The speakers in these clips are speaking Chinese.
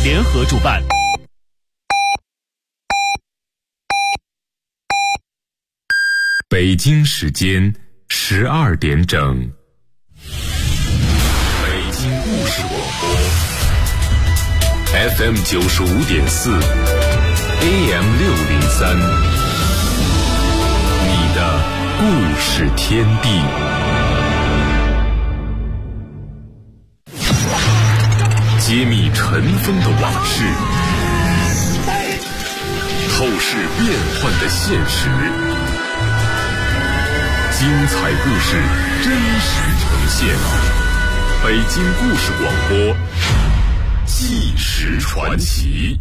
联合主办。 北京时间12点整，北京故事广播 FM 95.4 AM 603，你的故事天地。揭秘尘封的往事，透视变幻的现实，精彩故事真实呈现。北京故事广播，纪实传奇。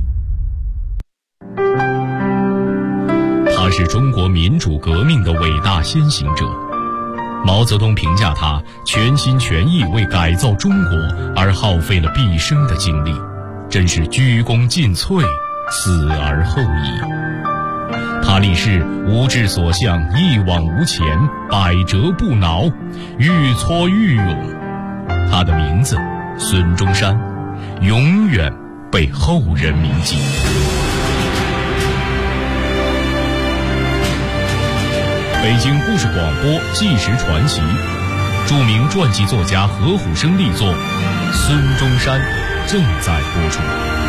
他是中国民主革命的伟大先行者。毛泽东评价他全心全意为改造中国而耗费了毕生的精力，真是鞠躬尽瘁，死而后已。他立誓无志所向，一往无前，百折不挠，愈挫愈勇。他的名字孙中山，永远被后人铭记。北京故事广播纪实传奇，著名传记作家何虎生力作《孙中山》正在播出。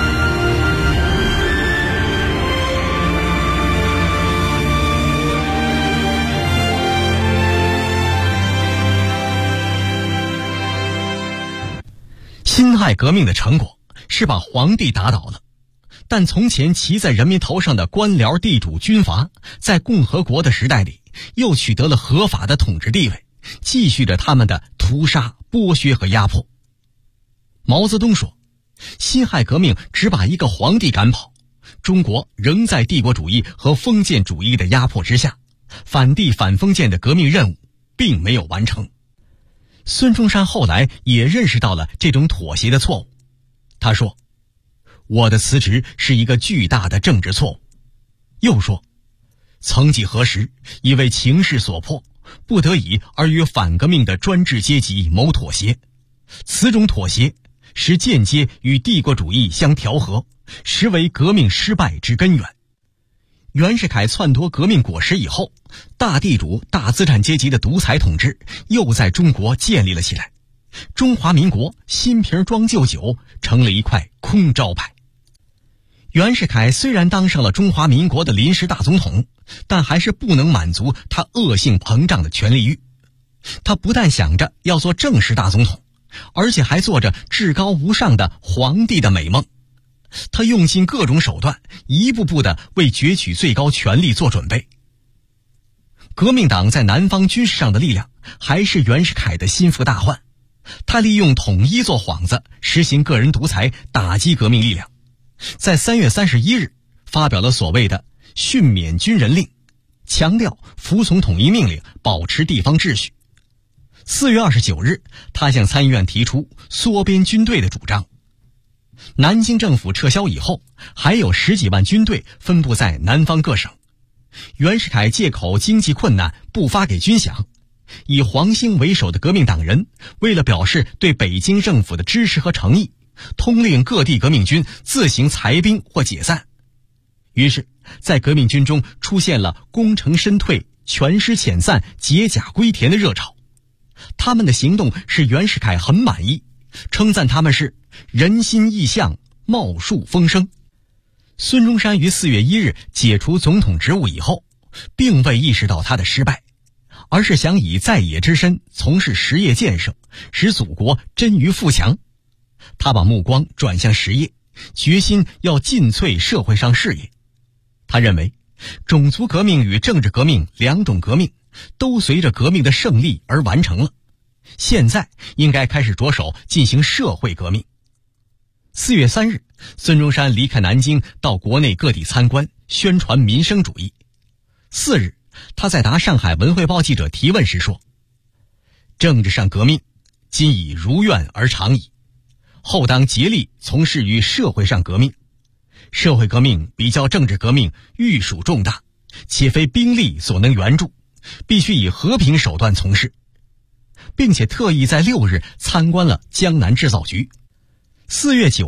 辛亥革命的成果是把皇帝打倒了，但从前骑在人民头上的官僚、地主、军阀，在共和国的时代里又取得了合法的统治地位，继续着他们的屠杀、剥削和压迫。毛泽东说，辛亥革命只把一个皇帝赶跑，中国仍在帝国主义和封建主义的压迫之下，反帝反封建的革命任务并没有完成。孙中山后来也认识到了这种妥协的错误，他说，我的辞职是一个巨大的政治错误。又说，曾几何时，因为情势所迫，不得已而与反革命的专制阶级谋妥协，此种妥协使间接与帝国主义相调和，实为革命失败之根源。袁世凯篡夺革命果实以后，大地主、大资产阶级的独裁统治又在中国建立了起来，中华民国新瓶装旧酒，成了一块空招牌。袁世凯虽然当上了中华民国的临时大总统，但还是不能满足他恶性膨胀的权力欲。他不但想着要做正式大总统，而且还做着至高无上的皇帝的美梦。他用尽各种手段，一步步地为攫取最高权力做准备。革命党在南方军事上的力量还是袁世凯的心腹大患，他利用统一做幌子，实行个人独裁，打击革命力量。在3月31日发表了所谓的训勉军人令，强调服从统一命令，保持地方秩序。4月29日，他向参议院提出缩编军队的主张。南京政府撤销以后，还有10几万军队分布在南方各省。袁世凯借口经济困难不发给军饷，以黄兴为首的革命党人为了表示对北京政府的支持和诚意，通令各地革命军自行裁兵或解散。于是在革命军中出现了功成身退、全师遣散、解甲归田的热潮。他们的行动使袁世凯很满意，称赞他们是人心意向、茂树风声。孙中山于4月1日解除总统职务以后，并未意识到他的失败，而是想以在野之身从事实业建设，使祖国臻于富强。他把目光转向实业，决心要尽瘁社会上事业。他认为，种族革命与政治革命两种革命都随着革命的胜利而完成了，现在应该开始着手进行社会革命。4月3日，孙中山离开南京，到国内各地参观，宣传民生主义。4日，他在答上海文汇报记者提问时说，政治上革命今已如愿而长矣，后当竭力从事于社会上革命。社会革命比较政治革命愈属重大，且非兵力所能援助，必须以和平手段从事，并且特意在6日参观了江南制造局。4月9日，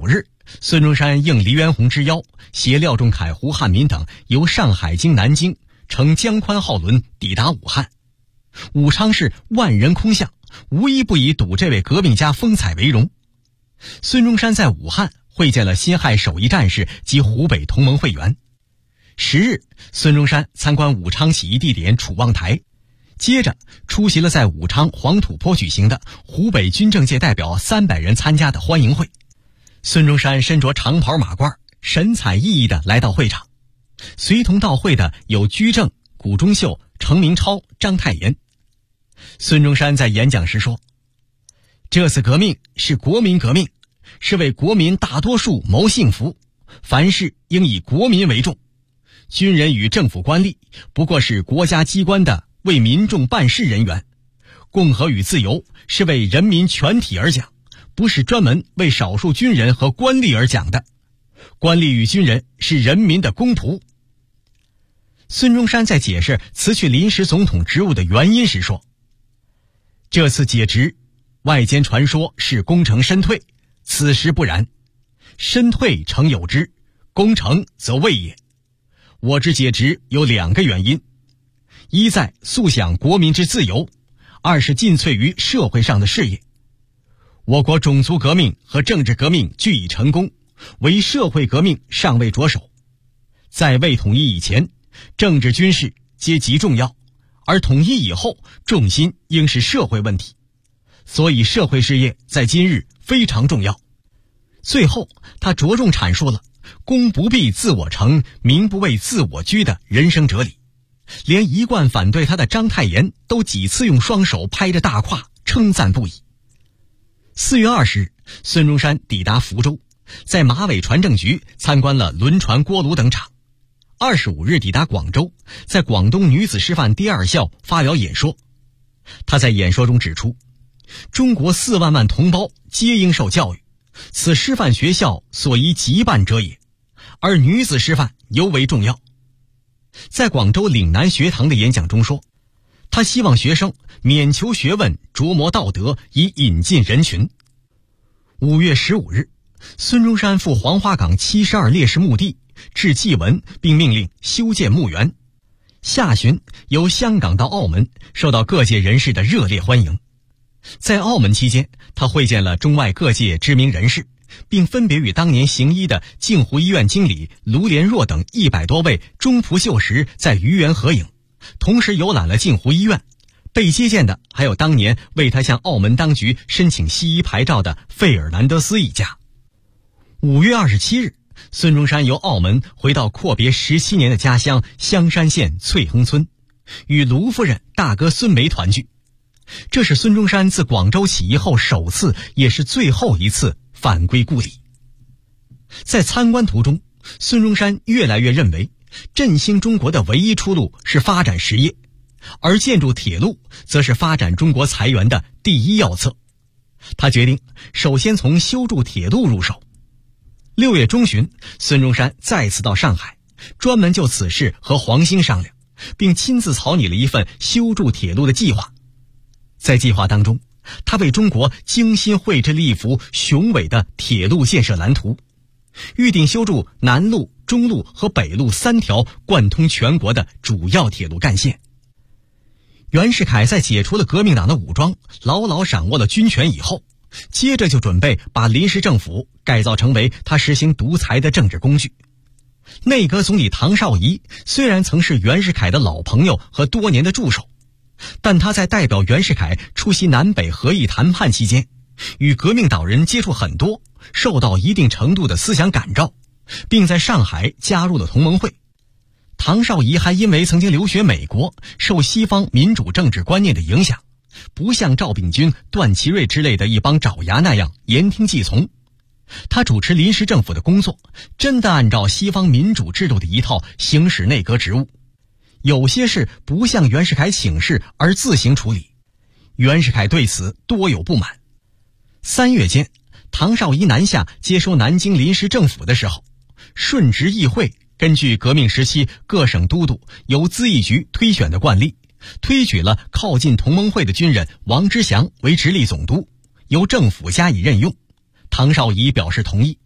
孙中山应黎元洪之邀，携廖仲恺、胡汉民等由上海经南京乘江宽号轮抵达武汉。武昌市万人空巷，无一不以睹这位革命家风采为荣。孙中山在武汉会见了辛亥首义战士及湖北同盟会员。10日，孙中山参观武昌起义地点楚望台，接着出席了在武昌黄土坡举行的湖北军政界代表300人参加的欢迎会。孙中山身着长袍马褂，神采奕奕地来到会场。随同到会的有居正、谷中秀、程明超、章太炎。孙中山在演讲时说，这次革命是国民革命，是为国民大多数谋幸福，凡事应以国民为重。军人与政府官吏不过是国家机关的为民众办事人员，共和与自由是为人民全体而讲，不是专门为少数军人和官吏而讲的。官吏与军人是人民的公仆。孙中山在解释辞去临时总统职务的原因时说，这次解职，外间传说是功成身退，此时不然，身退诚有之，功成则未也。我之解职有2个原因，一在速享国民之自由，二是尽瘁于社会上的事业。我国种族革命和政治革命俱已成功，唯社会革命尚未着手。在未统一以前，政治军事皆极重要，而统一以后，重心应是社会问题，所以社会事业在今日非常重要。最后，他着重阐述了公不必自我成，民不为自我居的人生哲理。连一贯反对他的章太炎都几次用双手拍着大胯称赞不已。4月20日，孙中山抵达福州，在马尾船政局参观了轮船、锅炉等厂。25日抵达广州，在广东女子师范第2校发表演说。他在演说中指出，中国4万万同胞皆应受教育，此师范学校所宜急办者也，而女子师范尤为重要。在广州岭南学堂的演讲中说，他希望学生免求学问，琢磨道德，以引进人群。5月15日，孙中山赴黄花岗72烈士墓地致祭文，并命令修建墓园。下旬由香港到澳门，受到各界人士的热烈欢迎。在澳门期间，他会见了中外各界知名人士，并分别与当年行医的镜湖医院经理卢连若等100多位中仆秀实在愚园合影，同时游览了镜湖医院。被接见的还有当年为他向澳门当局申请西医牌照的费尔南德斯一家。5月27日，孙中山由澳门回到阔别17年的家乡香山县翠亨村，与卢夫人、大哥孙梅团聚。这是孙中山自广州起义后首次也是最后一次返归故里。在参观途中，孙中山越来越认为振兴中国的唯一出路是发展实业，而建筑铁路则是发展中国财源的第一要策。他决定首先从修筑铁路入手。6月中旬，孙中山再次到上海，专门就此事和黄兴商量，并亲自草拟了一份修筑铁路的计划。在计划当中，他为中国精心绘制了一幅雄伟的铁路建设蓝图，预定修筑南路、中路和北路3条贯通全国的主要铁路干线。袁世凯在解除了革命党的武装，牢牢掌握了军权以后，接着就准备把临时政府改造成为他实行独裁的政治工具。内阁总理唐绍仪虽然曾是袁世凯的老朋友和多年的助手，但他在代表袁世凯出席南北合议谈判期间，与革命党人接触很多，受到一定程度的思想感召，并在上海加入了同盟会。唐绍仪还因为曾经留学美国，受西方民主政治观念的影响，不像赵秉钧、段祺瑞之类的一帮爪牙那样言听计从。他主持临时政府的工作，真的按照西方民主制度的一套行使内阁职务。有些事不向袁世凯请示而自行处理，袁世凯对此多有不满。3月间，唐绍仪南下接收南京临时政府的时候，顺直议会根据革命时期各省都督由咨议局推选的惯例，推举了靠近同盟会的军人王之祥为直隶总督，由政府加以任用。唐绍仪表示同意。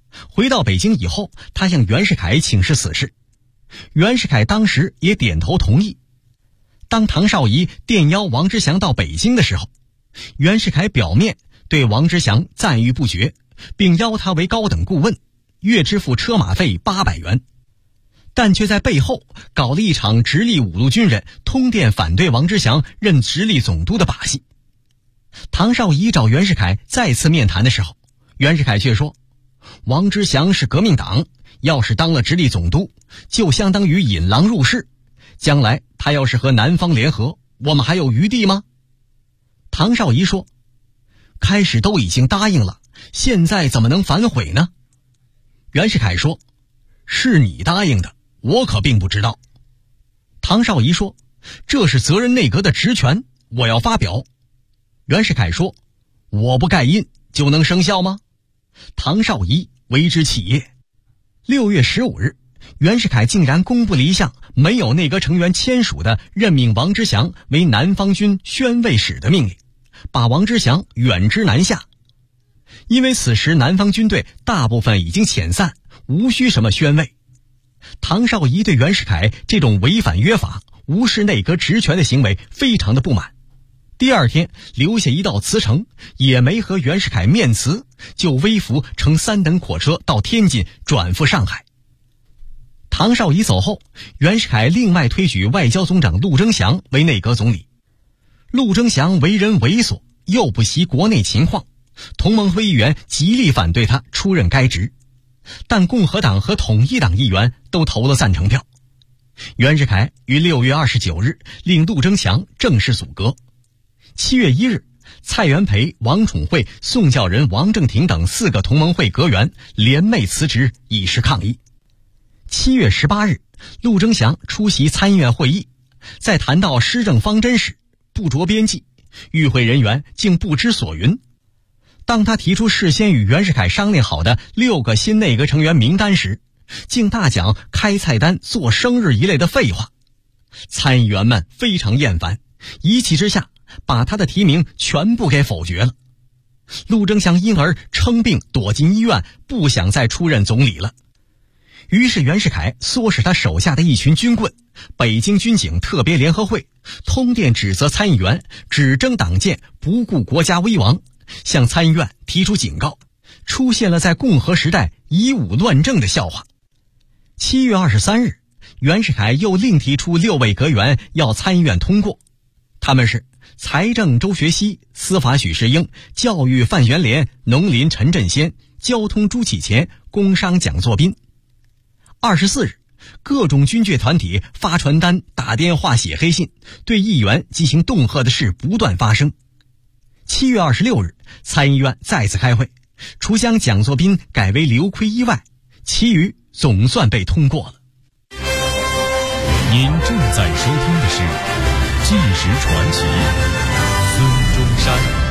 回到北京以后，他向袁世凯请示此事，袁世凯当时也点头同意。当唐绍仪电邀王之祥到北京的时候，袁世凯表面对王之祥赞誉不绝，并邀他为高等顾问，月支付车马费800元，但却在背后搞了一场直隶5路军人通电反对王之祥任直隶总督的把戏。唐绍仪找袁世凯再次面谈的时候，袁世凯却说，王之祥是革命党，要是当了直隶总督，就相当于引狼入室，将来他要是和南方联合，我们还有余地吗？唐绍仪说，开始都已经答应了，现在怎么能反悔呢？袁世凯说，是你答应的，我可并不知道。唐绍仪说，这是责任内阁的职权，我要发表。袁世凯说，我不盖印就能生效吗？唐绍仪为之气焰。6月15日，袁世凯竟然公布了一项没有内阁成员签署的任命王之祥为南方军宣慰使的命令，把王之祥远支南下。因为此时南方军队大部分已经遣散，无需什么宣慰。唐绍仪对袁世凯这种违反约法、无视内阁职权的行为非常的不满。第二天留下一道辞呈，也没和袁世凯面辞，就微服乘3等火车到天津转赴上海。唐绍仪走后，袁世凯另外推举外交总长陆征祥为内阁总理。陆征祥为人猥琐，又不习国内情况，同盟会议员极力反对他出任该职，但共和党和统一党议员都投了赞成票。袁世凯于6月29日令陆征祥正式组阁。7月1日，蔡元培、王宠惠、宋教仁、王正廷等4个同盟会阁员联袂辞职，以示抗议。7月18日，陆征祥出席参议院会议，在谈到施政方针时不着边际，与会人员竟不知所云。当他提出事先与袁世凯商量好的6个新内阁成员名单时，竟大讲开菜单、做生日一类的废话。参议员们非常厌烦，一气之下把他的提名全部给否决了。陆征祥因而称病躲进医院，不想再出任总理了。于是袁世凯唆使他手下的一群军棍，北京军警特别联合会，通电指责参议员只争党建，不顾国家危亡，向参议院提出警告，出现了在共和时代以武乱政的笑话。7月23日，袁世凯又另提出6位阁员要参议院通过，他们是财政周学熙、司法许世英、教育范元濂、农林陈振先、交通朱启潜、工商蒋作斌。24日，各种军眷团体发传单、打电话、写黑信，对议员进行恫吓的事不断发生。7月26日，参议院再次开会，除将蒋作斌改为刘奎一外，其余总算被通过了。 您正在收听的是《纪实传奇》，孙中山。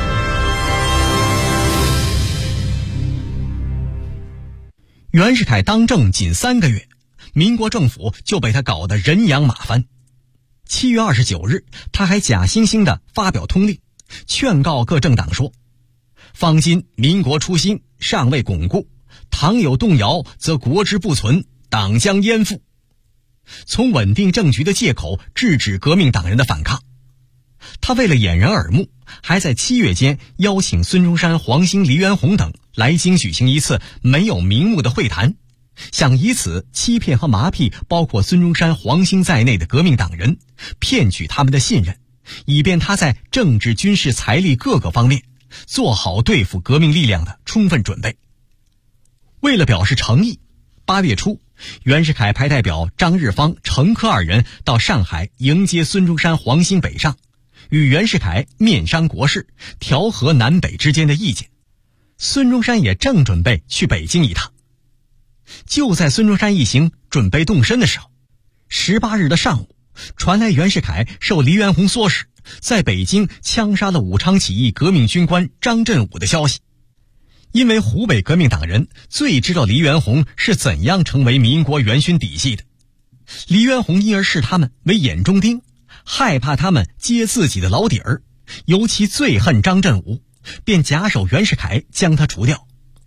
袁世凯当政仅3个月，民国政府就被他搞得人仰马翻。7月29日，他还假惺惺地发表通令，劝告各政党说：方今民国初兴，尚未巩固，倘有动摇，则国之不存，党将淹覆。从稳定政局的借口制止革命党人的反抗。他为了掩人耳目，还在7月间邀请孙中山、黄兴、黎元洪等来京举行一次没有名目的会谈，想以此欺骗和麻痹包括孙中山、黄兴在内的革命党人，骗取他们的信任，以便他在政治、军事、财力各个方面做好对付革命力量的充分准备。为了表示诚意，8月初，袁世凯派代表张日芳、程克2人到上海迎接孙中山、黄兴北上，与袁世凯面商国事，调和南北之间的意见。孙中山也正准备去北京一趟。就在孙中山一行准备动身的时候，18日的上午，传来袁世凯受黎元洪唆使，在北京枪杀了武昌起义革命军官张振武的消息。因为湖北革命党人最知道黎元洪是怎样成为民国元勋底细的，黎元洪因而视他们为眼中钉，害怕他们揭自己的老底儿，尤其最恨张振武，便假手袁世凯将他除掉。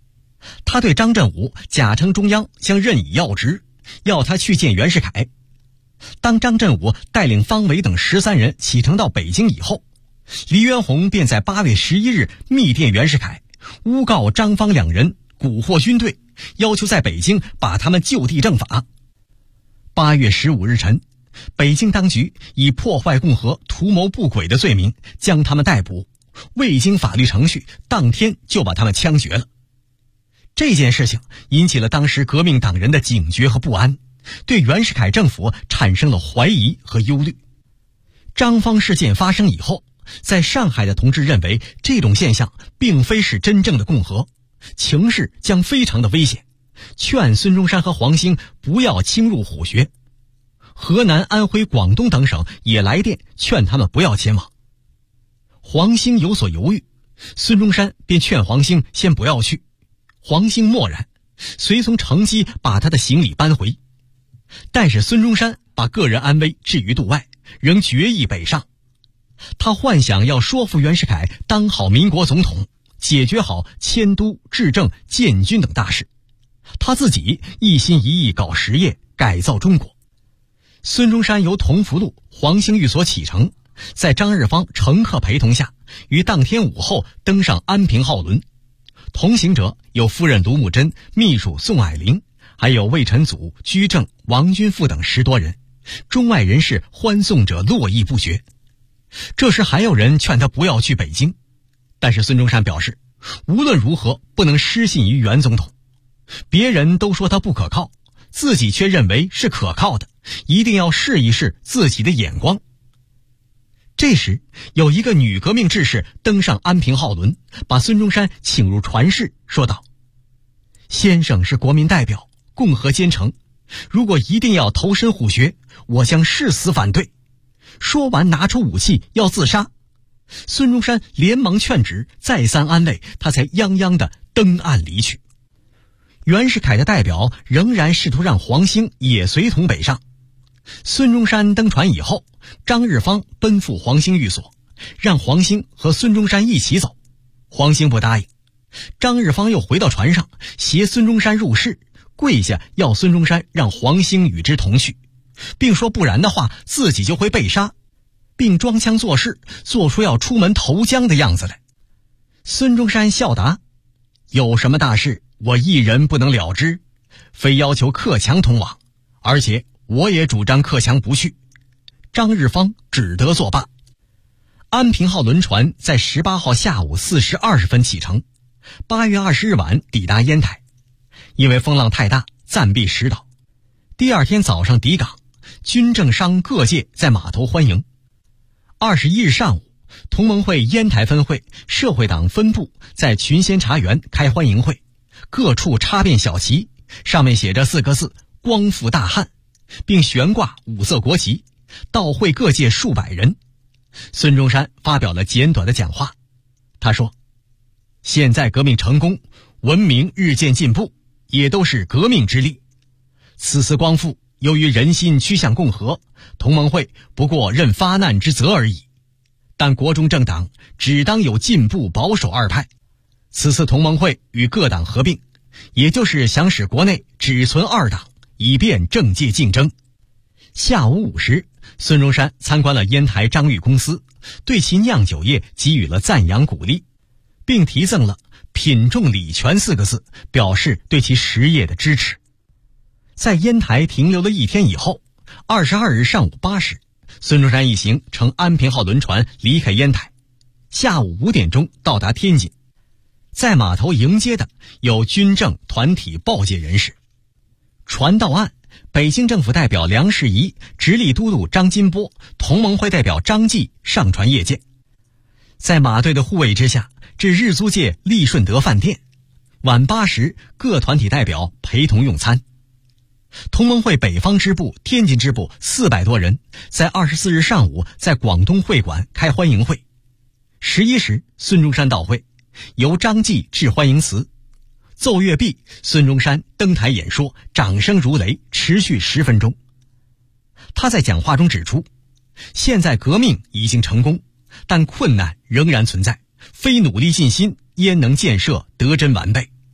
他对张振武假称中央将任以要职，要他去见袁世凯。当张振武带领方伟等13人启程到北京以后，黎元洪便在8月11日密电袁世凯，诬告张方两人蛊惑军队，要求在北京把他们就地正法。8月15日晨，北京当局以破坏共和、图谋不轨的罪名将他们逮捕，未经法律程序，当天就把他们枪决了。这件事情引起了当时革命党人的警觉和不安，对袁世凯政府产生了怀疑和忧虑。张方事件发生以后，在上海的同志认为这种现象并非是真正的共和，情势将非常的危险，劝孙中山和黄兴不要侵入虎穴。河南、安徽、广东等省也来电劝他们不要前往。黄兴有所犹豫，孙中山便劝黄兴先不要去。黄兴默然，随从乘机把他的行李搬回。但是孙中山把个人安危置于度外，仍决意北上。他幻想要说服袁世凯当好民国总统，解决好迁都、治政、建军等大事，他自己一心一意搞实业，改造中国。孙中山由同福路、黄兴寓所启程，在张日芳乘客陪同下，于当天午后登上安平号轮。同行者有夫人卢慕贞、秘书宋霭龄，还有魏晨祖、居正、王君富等10多人，中外人士欢送者络绎不绝。这时还有人劝他不要去北京，但是孙中山表示，无论如何不能失信于袁总统。别人都说他不可靠，自己却认为是可靠的，一定要试一试自己的眼光。这时有一个女革命志士登上安平号轮，把孙中山请入船室，说道：先生是国民代表，共和奸臣，如果一定要投身虎穴，我将誓死反对。说完拿出武器要自杀。孙中山连忙劝止，再三安慰，他才泱泱地登岸离去。袁世凯的代表仍然试图让黄兴也随同北上。孙中山登船以后，张日芳奔赴黄兴寓所，让黄兴和孙中山一起走。黄兴不答应，张日芳又回到船上，携孙中山入室，跪下要孙中山让黄兴与之同去，并说不然的话自己就会被杀，并装腔作势，做出要出门投江的样子来。孙中山笑答：有什么大事我一人不能了之，非要求克强同往，而且我也主张克强不去。张日芳只得作罢。安平号轮船在18号下午4时20分启程，8月20日晚抵达烟台。因为风浪太大，暂避石岛。第二天早上抵港，军政商各界在码头欢迎。21日上午，同盟会烟台分会、社会党分部在群仙茶园开欢迎会，各处插遍小旗，上面写着4个字：光复大汉，并悬挂5色国旗，到会各界数百人。孙中山发表了简短的讲话，他说：现在革命成功，文明日渐进步，也都是革命之力。此次光复，由于人心趋向共和，同盟会不过任发难之责而已。但国中政党只当有进步保守2派，此次同盟会与各党合并，也就是想使国内只存2党，以便政界竞争。下午5时，孙中山参观了烟台张裕公司，对其酿酒业给予了赞扬鼓励，并题赠了品重礼全4个字，表示对其实业的支持。在烟台停留了1天以后，22日上午8时，孙中山一行乘安平号轮船离开烟台，下午5点钟到达天津。在码头迎接的有军政团体报界人士。船到岸，北京政府代表梁士仪、直隶都督张金波、同盟会代表张继上船谒见。在马队的护卫之下，至日租界利顺德饭店。晚8时，各团体代表陪同用餐。同盟会北方支部、天津支部400多人，在24日上午在广东会馆开欢迎会。11时，孙中山到会，由张继致欢迎词。奏乐毕，孙中山登台演说，掌声如雷，持续10分钟。他在讲话中指出，现在革命已经成功，但困难仍然存在，非努力尽心，焉能建设得真完备？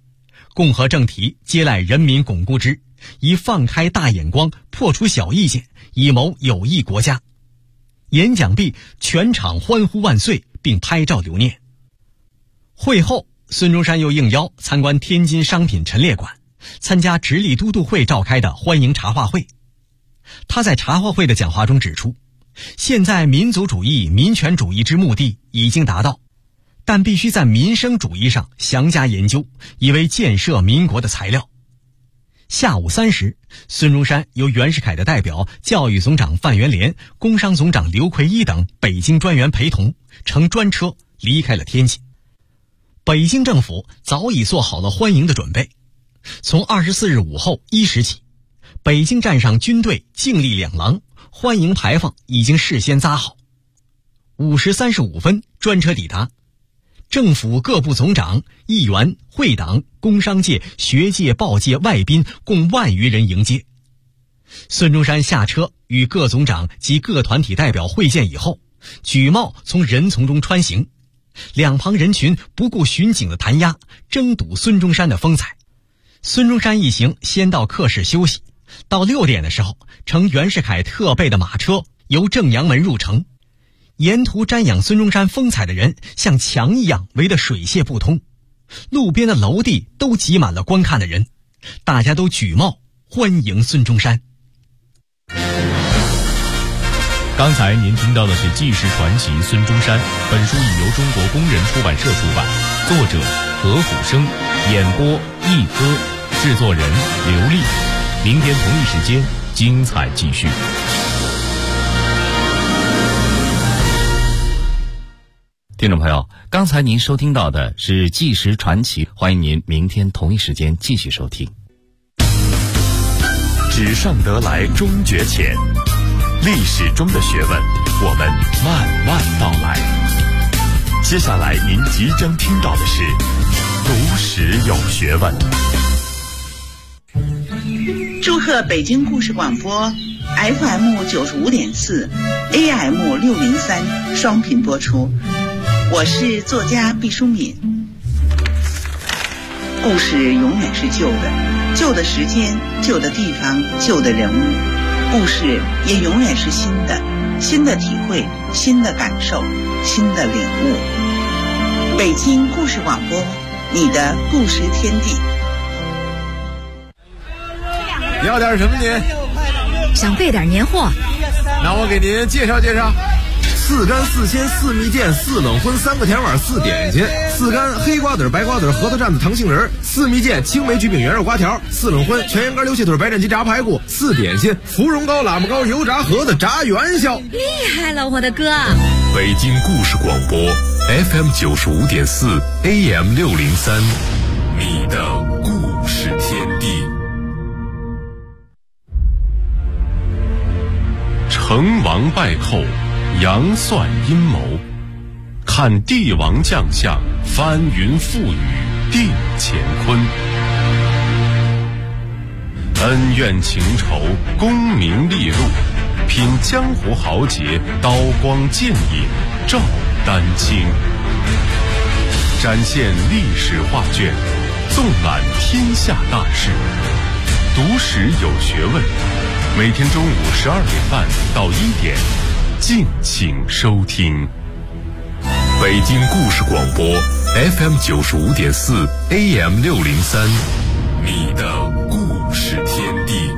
共和政体皆赖人民巩固之，以放开大眼光，破除小意见，以谋有益国家。演讲毕，全场欢呼万岁，并拍照留念。会后，孙中山又应邀参观天津商品陈列馆，参加直隶都督会召开的欢迎茶话会。他在茶话会的讲话中指出，现在民族主义、民权主义之目的已经达到，但必须在民生主义上详加研究，以为建设民国的材料。下午3时，孙中山由袁世凯的代表教育总长范元濂、工商总长刘奎一等北京专员陪同，乘专车离开了天津。北京政府早已做好了欢迎的准备。从24日午后1时起，北京站上军队敬立两廊，欢迎牌坊已经事先扎好。5时35分，专车抵达。政府各部总长、议员、会党、工商界、学界、报界、外宾共万余人迎接。孙中山下车与各总长及各团体代表会见以后，举帽从人丛中穿行，两旁人群不顾巡警的弹压，争睹孙中山的风采。孙中山一行先到客室休息，到6点的时候，乘袁世凯特备的马车由正阳门入城。沿途瞻仰孙中山风采的人像墙一样围得水泄不通，路边的楼地都挤满了观看的人，大家都举帽欢迎孙中山。 刚才您听到的是纪实传奇孙中山，本书已由中国工人出版社出版，作者何虎生，演播一哥，制作人刘丽。明天同一时间精彩继续。 听众朋友，刚才您收听到的是纪实传奇，欢迎您明天同一时间继续收听。 纸上得来终觉浅，历史中的学问，我们慢慢道来。接下来您即将听到的是读史有学问。 祝贺北京故事广播 FM 95.4 AM 603双频播出。我是作家毕淑敏。故事永远是旧的，旧的时间、旧的地方、旧的人物，故事也永远是新的，新的体会、新的感受、新的领悟。北京故事广播，你的故事天地。 要点什么您？ 想备点年货。 那我给您介绍介绍。4干4鲜4蜜饯4冷荤3个甜碗4点心，4干黑瓜子白瓜子核桃蘸子糖杏仁，4蜜饯青梅焗饼圆肉瓜条，4冷荤全羊肝溜蟹腿白斩鸡炸排骨，4点心芙蓉糕喇嘛糕油炸盒子炸元宵。 厉害了我的哥！ 北京故事广播 FM 95.4 AM 603，你的故事天地。成王败寇，杨算阴谋，看帝王将相，翻云覆雨定乾坤。恩怨情仇，功名利禄，品江湖豪杰，刀光剑影照丹青。展现历史画卷，纵览天下大事，读史有学问。每天中午12点半到1点，敬请收听。北京故事广播 FM 95.4 AM 603，你的故事天地。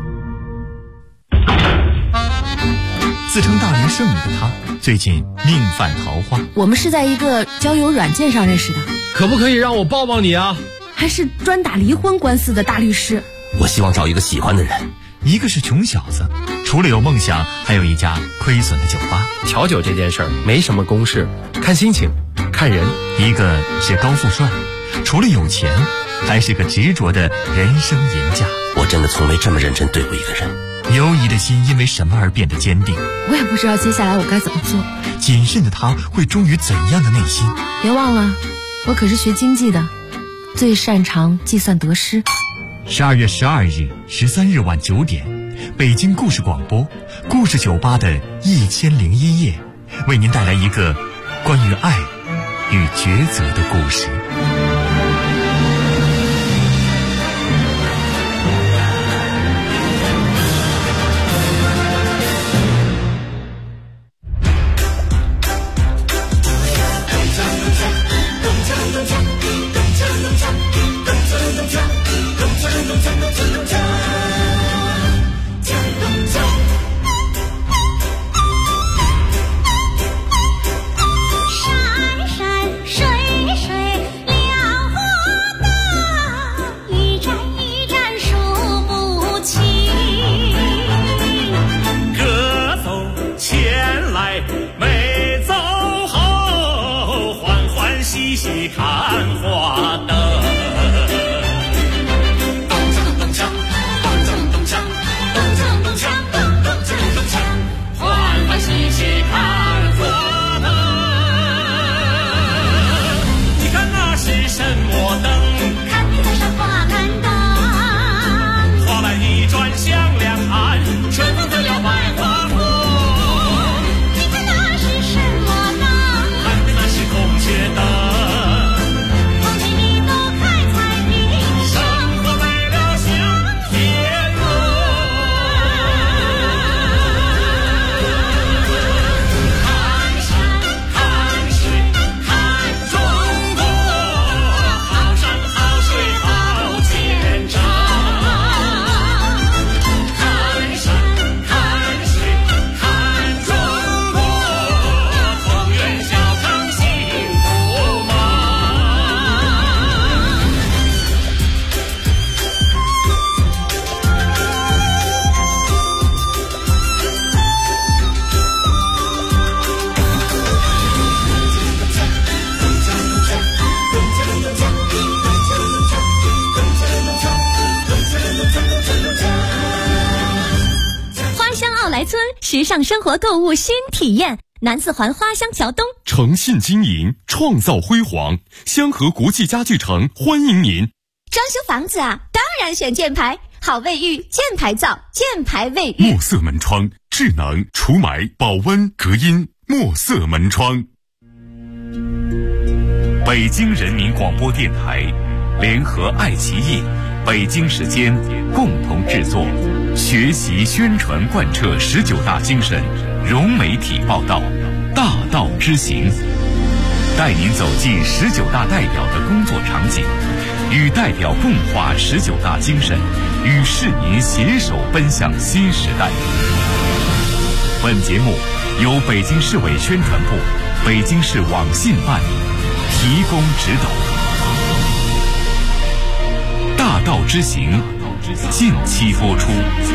自称大龄剩女的她，最近命犯桃花。 我们是在一个交友软件上认识的。 可不可以让我抱抱你啊？ 还是专打离婚官司的大律师。 我希望找一个喜欢的人。 一个是穷小子，除了有梦想，还有一家亏损的酒吧。 调酒这件事儿没什么公式，看心情，看人。 一个是高富帅，除了有钱，还是个执着的人生赢家。 我真的从没这么认真对过一个人。 犹疑的心因为什么而变得坚定？ 我也不知道接下来我该怎么做。 谨慎的他会忠于怎样的内心？ 别忘了，我可是学经济的，最擅长计算得失。 12月12日、13日晚9点，北京故事广播故事酒吧的1001夜，为您带来一个关于爱与抉择的故事。 细看花灯。咚锵咚锵，咚锵咚锵，咚锵咚锵，咚锵咚锵，欢欢喜喜看花灯。你看那是什么灯？ 看你的赏花看灯。 花瓣一转向两岸，春风得了百花红。 你看那是什么灯？ 看的那是孔雀灯。 空气里都开彩屏， 生活美了像天鹅。看山看水看中国，好山好水好见证。看山看水看中国，丰源小康幸福吗？ 花乡奥莱村时尚生活购物新体验，南四环花乡桥东。 诚信经营，创造辉煌。香河国际家具城欢迎您。 装修房子啊，当然选箭牌，好卫浴，箭牌造，箭牌卫浴。 墨色门窗，智能除霾、保温、隔音。墨色门窗。北京人民广播电台联合爱奇艺、北京时间共同制作，学习宣传贯彻19大精神，融媒体报道，大道之行，带您走进19大代表的工作场景，与代表共话19大精神，与市民携手奔向新时代。本节目由北京市委宣传部、北京市网信办提供指导。大道之行，近期播出。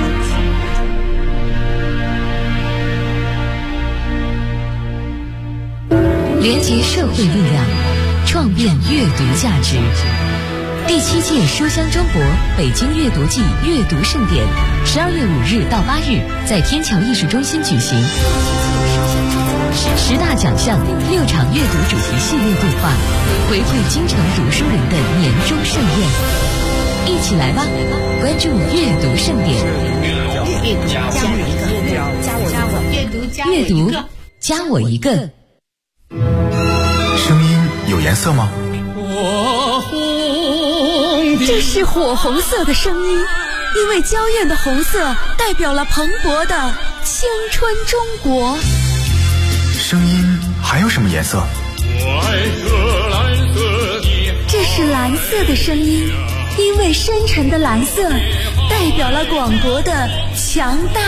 连结社会力量，创变阅读价值。第7届书香中国北京阅读季阅读盛典，12月5日到8日在天桥艺术中心举行。10大奖项，6场阅读主题系列对话，回馈京城读书人的年终盛宴。一起来吧，关注阅读盛典。阅读加我一个。 声音有颜色吗？ 这是火红色的声音，因为娇艳的红色代表了蓬勃的青春中国。 声音还有什么颜色？ 这是蓝色的声音，因为深沉的蓝色代表了广博的强大。